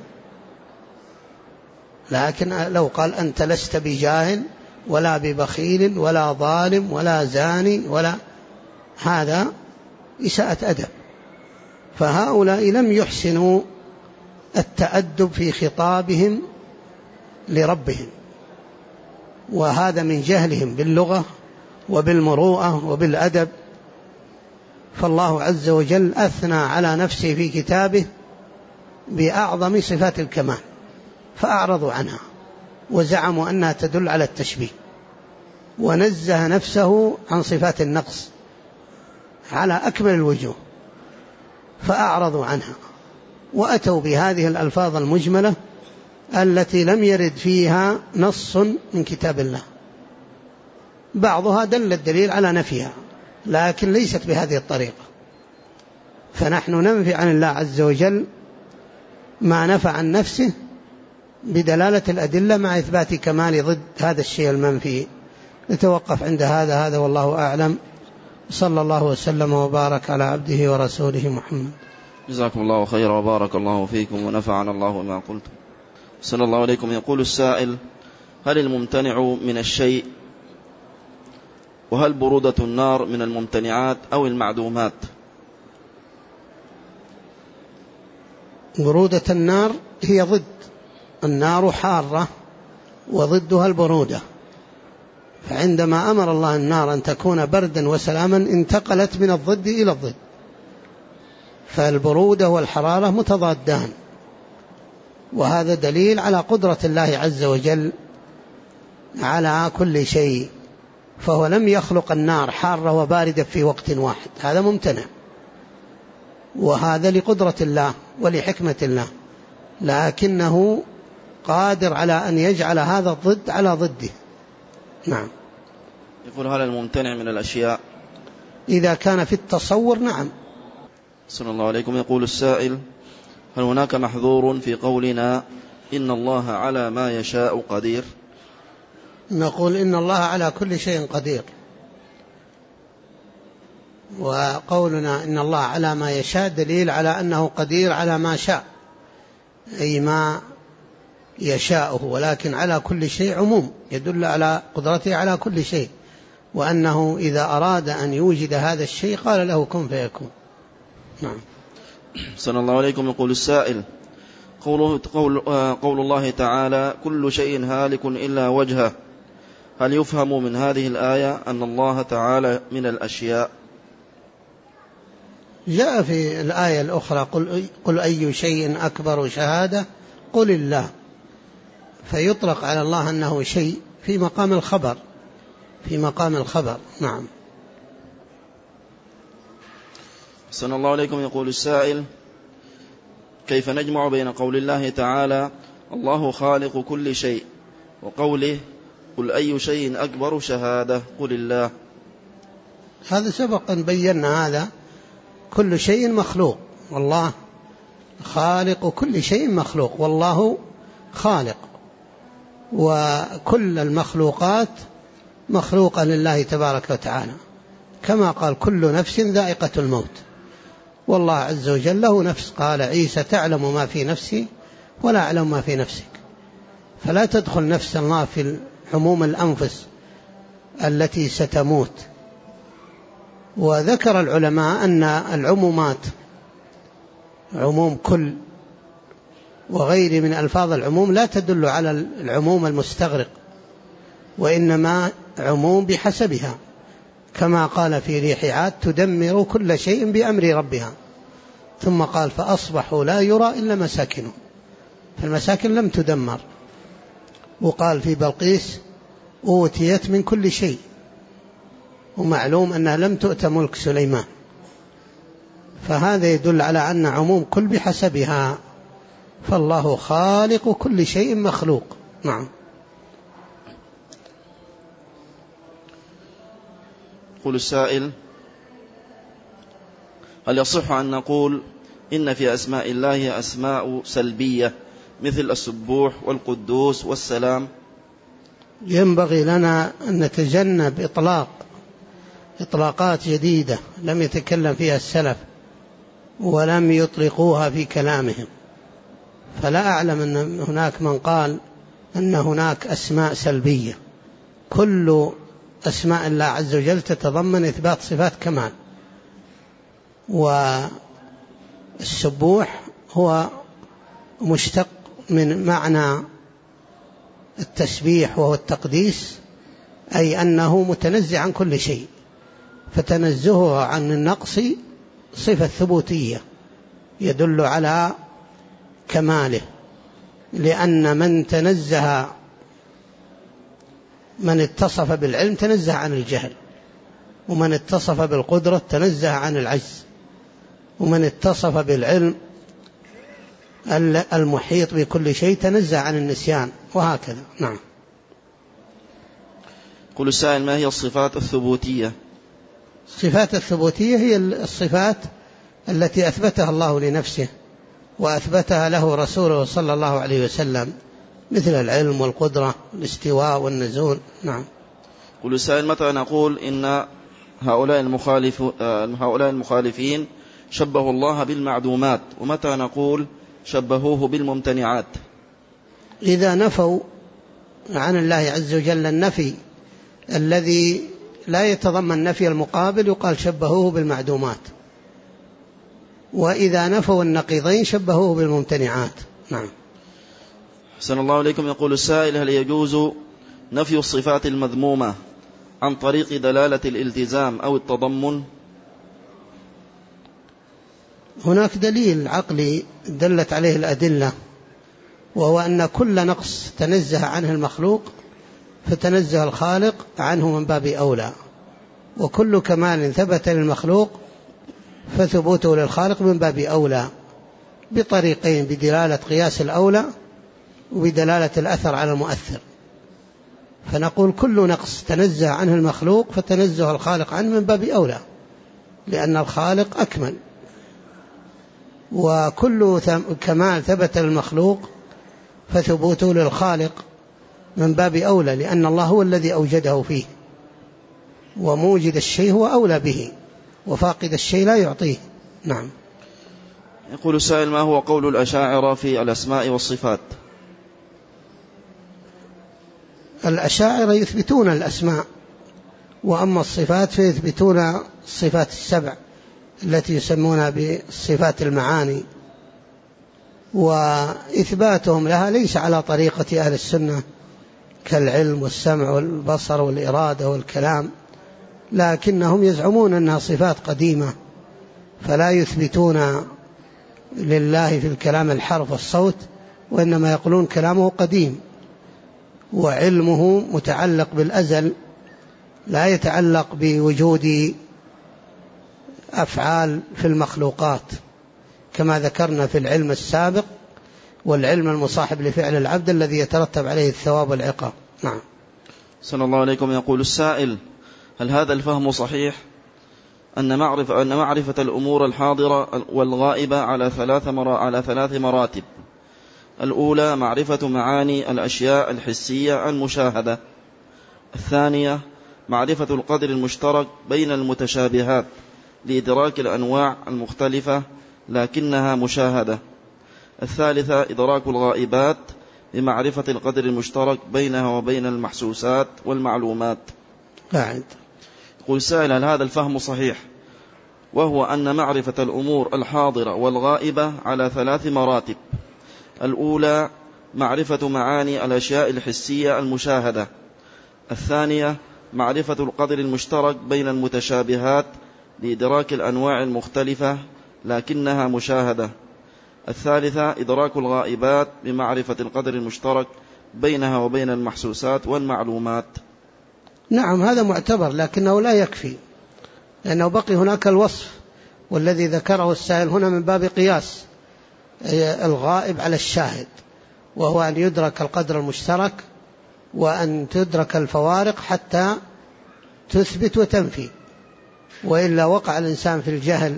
لكن لو قال: أنت لست بجاهل ولا ببخيل ولا ظالم ولا زاني ولا، هذا إساءة أدب. فهؤلاء لم يحسنوا التأدب في خطابهم لربهم، وهذا من جهلهم باللغة وبالمروءة وبالأدب. فالله عز وجل أثنى على نفسه في كتابه بأعظم صفات الكمال فأعرضوا عنها، وزعموا أنها تدل على التشبيه، ونزه نفسه عن صفات النقص على أكمل الوجوه، فأعرضوا عنها وأتوا بهذه الألفاظ المجملة التي لم يرد فيها نص من كتاب الله. بعضها دل الدليل على نفيها لكن ليست بهذه الطريقة، فنحن ننفي عن الله عز وجل ما نفى عن نفسه بدلالة الأدلة مع إثبات كمال ضد هذا الشيء المنفي. نتوقف عند هذا والله أعلم. صلى الله وسلم وبارك على عبده ورسوله محمد. جزاكم الله خيرا وبارك الله فيكم ونفعنا الله ما قلتم. صلى الله عليكم. يقول السائل: هل الممتنع من الشيء، وهل برودة النار من الممتنعات أو المعدومات؟ برودة النار هي ضد، النار حارة وضدها البرودة، فعندما أمر الله النار أن تكون بردا وسلاما انتقلت من الضد إلى الضد، فالبرودة والحرارة متضادان، وهذا دليل على قدرة الله عز وجل على كل شيء، فهو لم يخلق النار حارة وباردة في وقت واحد، هذا ممتنع، وهذا لقدرة الله ولحكمة الله، لكنه قادر على أن يجعل هذا الضد على ضده. نعم. يقول: هل الممتنع من الأشياء إذا كان في التصور؟ نعم. صلى الله عليكم. يقول السائل: هل هناك محذور في قولنا إن الله على ما يشاء قدير؟ نقول إن الله على كل شيء قدير، وقولنا إن الله على ما يشاء دليل على أنه قدير على ما شاء، أي ما يشاءه، ولكن على كل شيء عموم يدل على قدرته على كل شيء، وأنه إذا أراد أن يوجد هذا الشيء قال له كن فيكون. نعم. صلى الله عليكم. يقول السائل: قول الله تعالى: كل شيء هالك إلا وجهه، هل يفهم من هذه الآية أن الله تعالى من الأشياء؟ جاء في الآية الأخرى: قل أي شيء أكبر شهادة قل الله، فيطلق على الله أنه شيء في مقام الخبر، في مقام الخبر. نعم. صلى الله عليكم. يقول السائل: كيف نجمع بين قول الله تعالى الله خالق كل شيء وقوله قل أي شيء أكبر شهادة قل الله؟ هذا سبق أن بينا هذا، كل شيء مخلوق، والله خالق كل شيء مخلوق، والله خالق، وكل المخلوقات مخلوقة لله تبارك وتعالى، كما قال كل نفس ذائقة الموت، والله عز وجل له نفس، قال عيسى تعلم ما في نفسي ولا أعلم ما في نفسك، فلا تدخل نفس الله في عموم الأنفس التي ستموت. وذكر العلماء أن العمومات، عموم كل وغير من ألفاظ العموم، لا تدل على العموم المستغرق، وإنما عموم بحسبها، كما قال في ريح عاد تدمر كل شيء بأمر ربها، ثم قال فأصبحوا لا يرى إلا مساكنهم، فالمساكن لم تدمر. وقال في بلقيس أوتيت من كل شيء، ومعلوم أنها لم تؤت ملك سليمان، فهذا يدل على أن عموم كل بحسبها، فالله خالق كل شيء مخلوق. نعم. يقول السائل: هل يصح أن نقول إن في أسماء الله أسماء سلبية مثل السبوح والقدوس والسلام؟ ينبغي لنا أن نتجنب إطلاقات جديدة لم يتكلم فيها السلف ولم يطلقوها في كلامهم، فلا أعلم أن هناك من قال أن هناك أسماء سلبية. كل أسماء الله عز وجل تتضمن إثبات صفات كمال، والسبوح هو مشتق من معنى التسبيح وهو التقديس، أي أنه متنزه عن كل شيء، فتنزهه عن النقص صفة ثبوتية يدل على كماله، لأن من تنزه من اتصف بالعلم تنزه عن الجهل، ومن اتصف بالقدرة تنزه عن العجز، ومن اتصف بالعلم المحيط بكل شيء تنزه عن النسيان، وهكذا. نعم. قل السائل: ما هي الصفات الثبوتية؟ الصفات الثبوتية هي الصفات التي أثبتها الله لنفسه وأثبتها له رسوله صلى الله عليه وسلم، مثل العلم والقدرة والاستواء والنزول. نعم. قل السائل: متى نقول إن هؤلاء المخالفين شبهوا الله بالمعدومات، ومتى نقول شبهوه بالممتنعات؟ إذا نفوا عن الله عز وجل النفي الذي لا يتضمن نفي المقابل يقال شبهوه بالمعدومات، وإذا نفوا النقيضين شبهوه بالممتنعات. نعم. أحسن الله إليكم. يقول السائل: هل يجوز نفي الصفات المذمومة عن طريق دلالة الالتزام أو التضمن؟ هناك دليل عقلي دلت عليه الأدلة، وهو أن كل نقص تنزه عنه المخلوق فتنزه الخالق عنه من باب أولى، وكل كمال ثبت للمخلوق فثبوته للخالق من باب أولى، بطريقين: بدلالة قياس الأولى وبدلالة الأثر على المؤثر. فنقول كل نقص تنزه عنه المخلوق فتنزه الخالق عنه من باب أولى، لأن الخالق أكمل، وكل كمال ثبت للمخلوق فثبوته للخالق من باب أولى، لأن الله هو الذي أوجده فيه، وموجد الشيء هو أولى به، وفاقد الشيء لا يعطيه. نعم. يقول السائل: ما هو قول الأشاعرة في الأسماء والصفات؟ الأشاعرة يثبتون الأسماء، وأما الصفات فيثبتون الصفات السبع التي يسمونها بصفات المعاني، وإثباتهم لها ليس على طريقة أهل السنة كالعلم والسمع والبصر والإرادة والكلام، لكنهم يزعمون أنها صفات قديمة، فلا يثبتون لله في الكلام الحرف والصوت، وإنما يقولون كلامه قديم، وعلمه متعلق بالأزل لا يتعلق بوجود أفعال في المخلوقات، كما ذكرنا في العلم السابق والعلم المصاحب لفعل العبد الذي يترتب عليه الثواب والعقاب. نعم. صلى الله عليكم. يقول السائل: هل هذا الفهم صحيح أن معرفة الأمور الحاضرة والغائبة على ثلاث مراتب؟ الأولى معرفة معاني الأشياء الحسية المشاهدة، الثانية معرفة القدر المشترك بين المتشابهات لإدراك الأنواع المختلفة لكنها مشاهدة، الثالثة إدراك الغائبات بمعرفة القدر المشترك بينها وبين المحسوسات والمعلومات. يقول السائل: هل هذا الفهم صحيح، وهو أن معرفة الأمور الحاضرة والغائبة على ثلاث مراتب؟ الأولى معرفة معاني الأشياء الحسية المشاهدة، الثانية معرفة القدر المشترك بين المتشابهات لإدراك الأنواع المختلفة لكنها مشاهدة، الثالثة إدراك الغائبات بمعرفة القدر المشترك بينها وبين المحسوسات والمعلومات. نعم، هذا معتبر، لكنه لا يكفي، لأنه بقي هناك الوصف، والذي ذكره السائل هنا من باب قياس الغائب على الشاهد، وهو أن يدرك القدر المشترك وأن تدرك الفوارق حتى تثبت وتنفي، وإلا وقع الإنسان في الجهل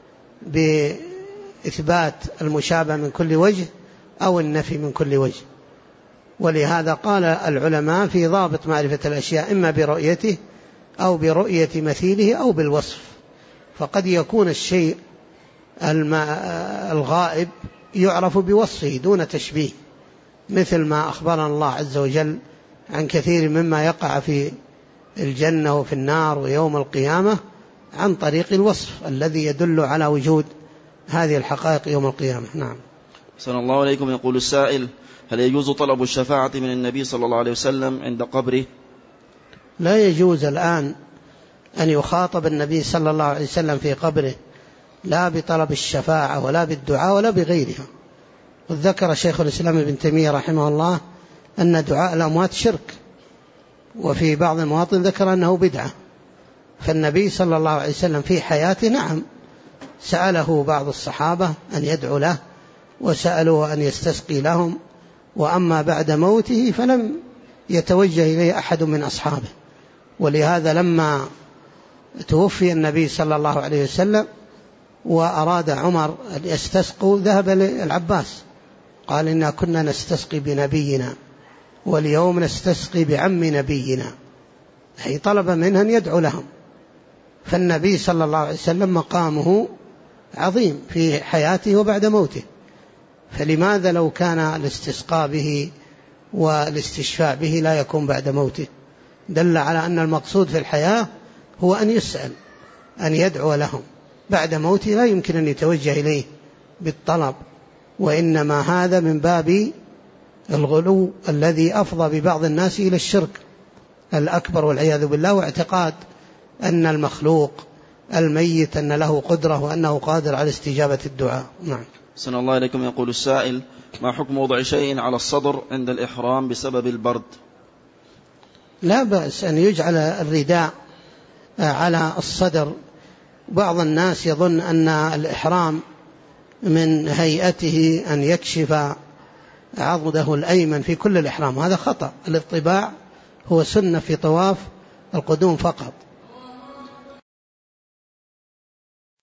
بإثبات المشابه من كل وجه أو النفي من كل وجه. ولهذا قال العلماء في ضابط معرفة الأشياء إما برؤيته أو برؤية مثيله أو بالوصف، فقد يكون الشيء الغائب يعرف بوصفه دون تشبيه، مثل ما أخبرنا الله عز وجل عن كثير مما يقع في الجنة وفي النار ويوم القيامة عن طريق الوصف الذي يدل على وجود هذه الحقائق يوم القيامة. نعم. صلى الله عليكم. يقول السائل: هل يجوز طلب الشفاعة من النبي صلى الله عليه وسلم عند قبره؟ لا يجوز الآن أن يخاطب النبي صلى الله عليه وسلم في قبره، لا بطلب الشفاعة ولا بالدعاء ولا بغيرها. وذكر شيخ الإسلام ابن تيمية رحمه الله أن دعاء الأموات شرك، وفي بعض المواطن ذكر أنه بدعة. فالنبي صلى الله عليه وسلم في حياته نعم سأله بعض الصحابة أن يدعو له وسألوا أن يستسقي لهم، وأما بعد موته فلم يتوجه إليه أحد من أصحابه. ولهذا لما توفي النبي صلى الله عليه وسلم وأراد عمر أن يستسقوا ذهب للعباس قال إنا كنا نستسقي بنبينا واليوم نستسقي بعم نبينا، أي طلب منه أن يدعو لهم. فالنبي صلى الله عليه وسلم مقامه عظيم في حياته وبعد موته، فلماذا لو كان الاستسقاء به والاستشفاء به لا يكون بعد موته؟ دل على أن المقصود في الحياة هو أن يسأل أن يدعو لهم، بعد موته لا يمكن أن يتوجه إليه بالطلب، وإنما هذا من باب الغلو الذي أفضى ببعض الناس إلى الشرك الأكبر والعياذ بالله، واعتقاد أن المخلوق الميت أن له قدرة وأنه قادر على استجابة الدعاء. نعم. أحسن الله إليكم. يقول السائل: ما حكم وضع شيء على الصدر عند الإحرام بسبب البرد؟ لا بأس أن يجعل الرداء على الصدر. بعض الناس يظن أن الإحرام من هيئته أن يكشف عضده الأيمن في كل الإحرام، هذا خطأ. الاطباع هو سنة في طواف القدوم فقط.